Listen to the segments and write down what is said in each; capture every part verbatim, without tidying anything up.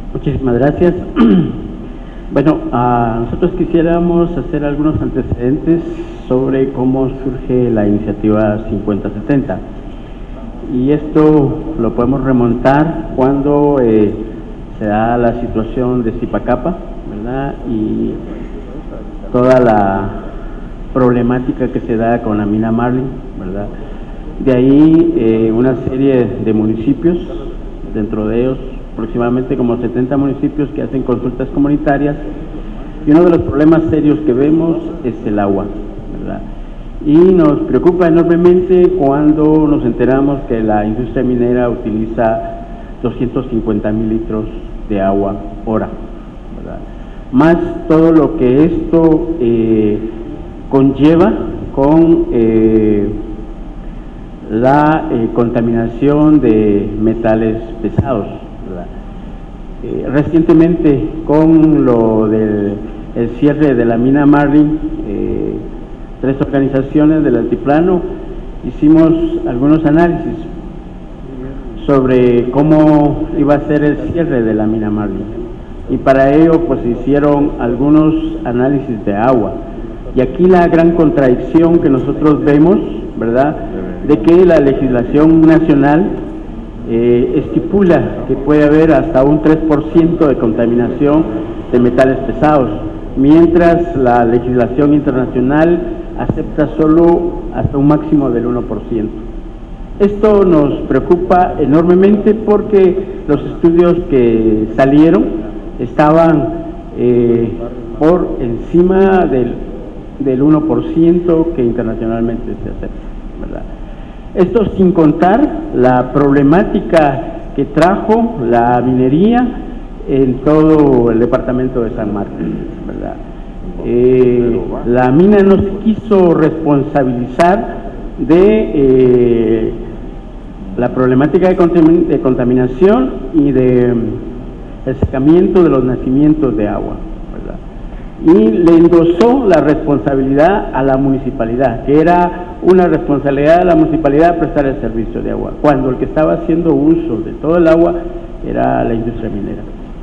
Muchísimas gracias. Bueno, uh, nosotros quisiéramos hacer algunos antecedentes sobre cómo surge la iniciativa cincuenta setenta. Y esto lo podemos remontar cuando eh, se da la situación de Zipacapa, ¿verdad? Y toda la problemática que se da con la mina Marlin, ¿verdad? De ahí eh, una serie de municipios, dentro de ellos aproximadamente como setenta municipios que hacen consultas comunitarias, y uno de los problemas serios que vemos es el agua, ¿verdad? Y nos preocupa enormemente cuando nos enteramos que la industria minera utiliza doscientos cincuenta mil litros de agua hora, ¿verdad? Más todo lo que esto eh, conlleva con eh, la eh, contaminación de metales pesados, ¿verdad? Eh, recientemente, con lo del el cierre de la mina Marlin, eh, tres organizaciones del altiplano hicimos algunos análisis sobre cómo iba a ser el cierre de la mina Marlin, y para ello pues hicieron algunos análisis de agua. Y aquí la gran contradicción que nosotros vemos, ¿verdad?, de que la legislación nacional eh, estipula que puede haber hasta un tres por ciento de contaminación de metales pesados, mientras la legislación internacional acepta solo hasta un máximo del uno por ciento. Esto nos preocupa enormemente porque los estudios que salieron estaban eh, por encima del, del uno por ciento que internacionalmente se acepta, ¿verdad? Esto sin contar la problemática que trajo la minería en todo el departamento de San Marcos, ¿verdad? Eh, la mina no se quiso responsabilizar de eh, la problemática de, contamin de contaminación y de el secamiento de los nacimientos de agua, ¿verdad? Y le endosó la responsabilidad a la municipalidad, que era una responsabilidad de la municipalidad prestar el servicio de agua, cuando el que estaba haciendo uso de todo el agua era la industria minera.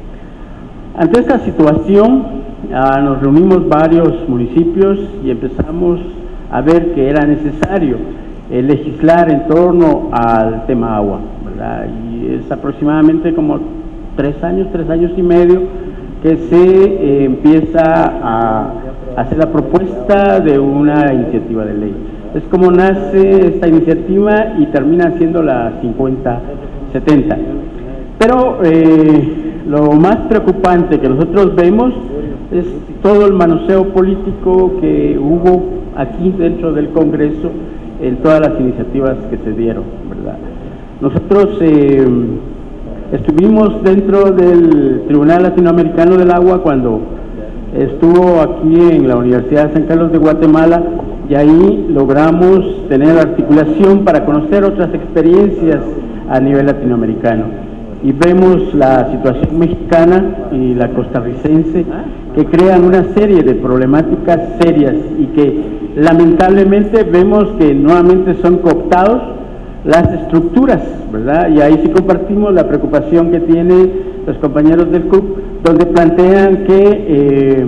Ante esta situación, ah, nos reunimos varios municipios y empezamos a ver que era necesario eh, legislar en torno al tema agua, ¿verdad? Y es aproximadamente como tres años, tres años y medio que se eh, empieza a hacer la propuesta de una iniciativa de ley. Es como nace esta iniciativa y termina siendo la cincuenta setenta. Pero eh, lo más preocupante que nosotros vemos es todo el manoseo político que hubo aquí dentro del Congreso en todas las iniciativas que se dieron, ¿verdad? Nosotros eh, estuvimos dentro del Tribunal Latinoamericano del Agua cuando estuvo aquí en la Universidad de San Carlos de Guatemala, y ahí logramos tener articulación para conocer otras experiencias a nivel latinoamericano. Y vemos la situación mexicana y la costarricense, que crean una serie de problemáticas serias y que lamentablemente vemos que nuevamente son cooptados las estructuras, ¿verdad? Y ahí sí compartimos la preocupación que tienen los compañeros del C U P, donde plantean que eh,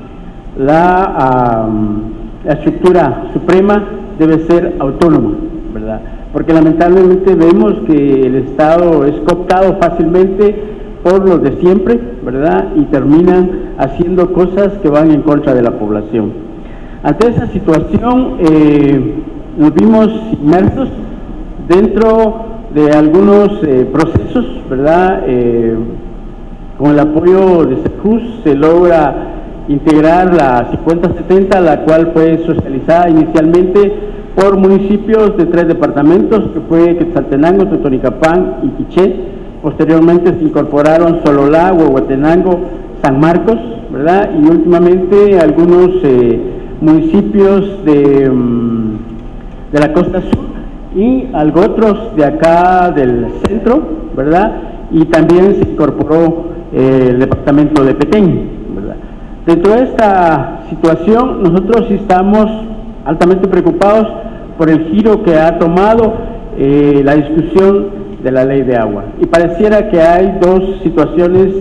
la, um, la estructura suprema debe ser autónoma, ¿verdad? Porque lamentablemente vemos que el Estado es cooptado fácilmente por los de siempre, ¿verdad? Y terminan haciendo cosas que van en contra de la población. Ante esa situación eh, nos vimos inmersos dentro de algunos eh, procesos, ¿verdad? Eh, con el apoyo de SECUS se logra integrar la cincuenta setenta, la cual fue socializada inicialmente por municipios de tres departamentos, que fue Quetzaltenango, Totonicapán y Quiché. Posteriormente se incorporaron Sololá, Huehuetenango, San Marcos, ¿verdad? Y últimamente algunos eh, municipios de, um, de la costa sur y algo otros de acá del centro, ¿verdad? Y también se incorporó eh, el departamento de Petén, ¿verdad? Dentro de esta situación nosotros estamos altamente preocupados por el giro que ha tomado eh, la discusión de la ley de agua, y pareciera que hay dos situaciones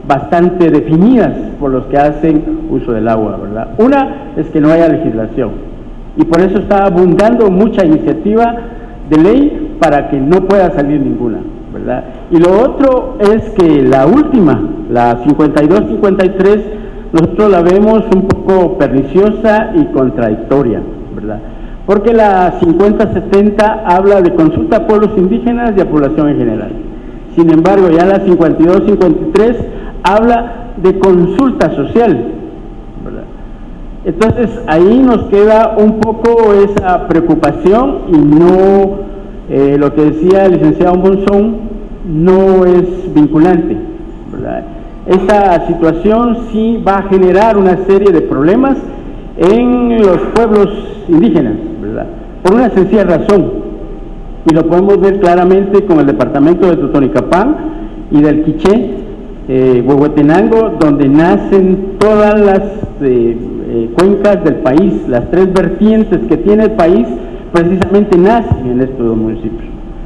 bastante definidas por los que hacen uso del agua, ¿verdad? Una es que no haya legislación, y por eso está abundando mucha iniciativa de ley para que no pueda salir ninguna, ¿verdad? Y lo otro es que la última, la cincuenta y dos cincuenta y tres, nosotros la vemos un poco perniciosa y contradictoria, ¿verdad? Porque la cincuenta setenta habla de consulta a pueblos indígenas y a población en general. Sin embargo, ya la cincuenta y dos cincuenta y tres habla de consulta social, ¿verdad? Entonces ahí nos queda un poco esa preocupación, y no, eh, lo que decía el licenciado Monzón, no es vinculante, ¿verdad? Esta situación sí va a generar una serie de problemas en los pueblos indígenas, ¿verdad? Por una sencilla razón, y lo podemos ver claramente con el departamento de Totonicapán y del Quiché, eh, Huehuetenango, donde nacen todas las eh, eh, cuencas del país. Las tres vertientes que tiene el país precisamente nacen en estos dos municipios.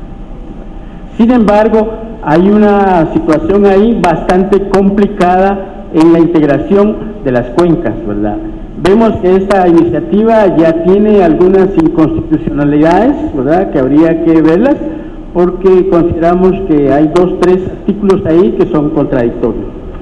Sin embargo, hay una situación ahí bastante complicada en la integración de las cuencas, ¿verdad? Vemos que esta iniciativa ya tiene algunas inconstitucionalidades, ¿verdad?, que habría que verlas, porque consideramos que hay dos, tres artículos ahí que son contradictorios.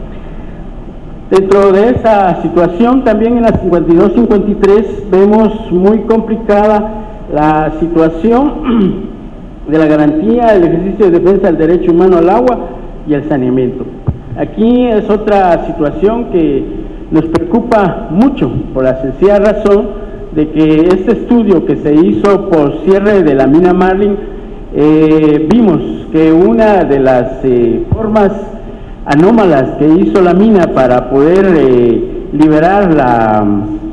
Dentro de esa situación, también en la cincuenta y dos cincuenta y tres vemos muy complicada la situación de la garantía del ejercicio de defensa del derecho humano al agua y al saneamiento. Aquí es otra situación que nos preocupa mucho, por la sencilla razón de que este estudio que se hizo por cierre de la mina Marlin, eh, vimos que una de las eh, formas anómalas que hizo la mina para poder eh, liberar la,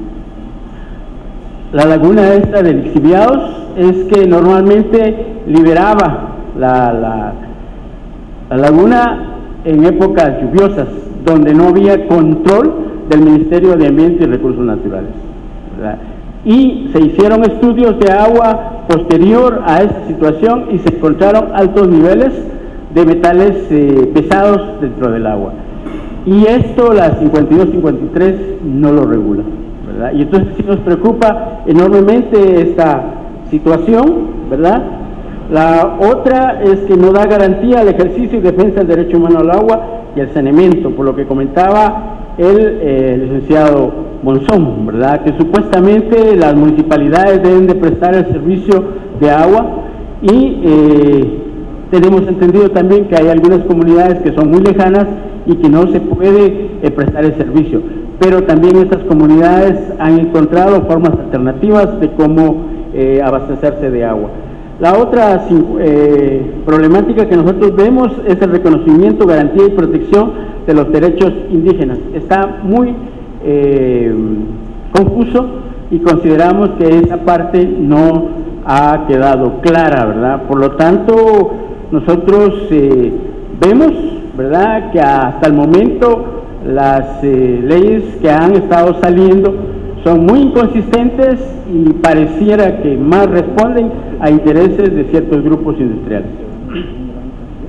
la laguna esta de lixiviados es que normalmente liberaba la, la, la laguna en épocas lluviosas, donde no había control del Ministerio de Ambiente y Recursos Naturales, ¿verdad? Y se hicieron estudios de agua posterior a esta situación y se encontraron altos niveles de metales eh, pesados dentro del agua. Y esto la cincuenta y dos cincuenta y tres no lo regula, ¿verdad? Y entonces sí nos preocupa enormemente esta situación, ¿verdad? La otra es que no da garantía al ejercicio y defensa del derecho humano al agua y al saneamiento, por lo que comentaba el eh, licenciado Monzón, ¿verdad?, que supuestamente las municipalidades deben de prestar el servicio de agua, y eh, tenemos entendido también que hay algunas comunidades que son muy lejanas y que no se puede eh, prestar el servicio, pero también estas comunidades han encontrado formas alternativas de cómo eh, abastecerse de agua. La otra eh, problemática que nosotros vemos es el reconocimiento, garantía y protección de los derechos indígenas. Está muy eh, confuso, y consideramos que esa parte no ha quedado clara, ¿verdad? Por lo tanto, nosotros eh, vemos, ¿verdad?, que hasta el momento las eh, leyes que han estado saliendo son muy inconsistentes y pareciera que más responden a intereses de ciertos grupos industriales.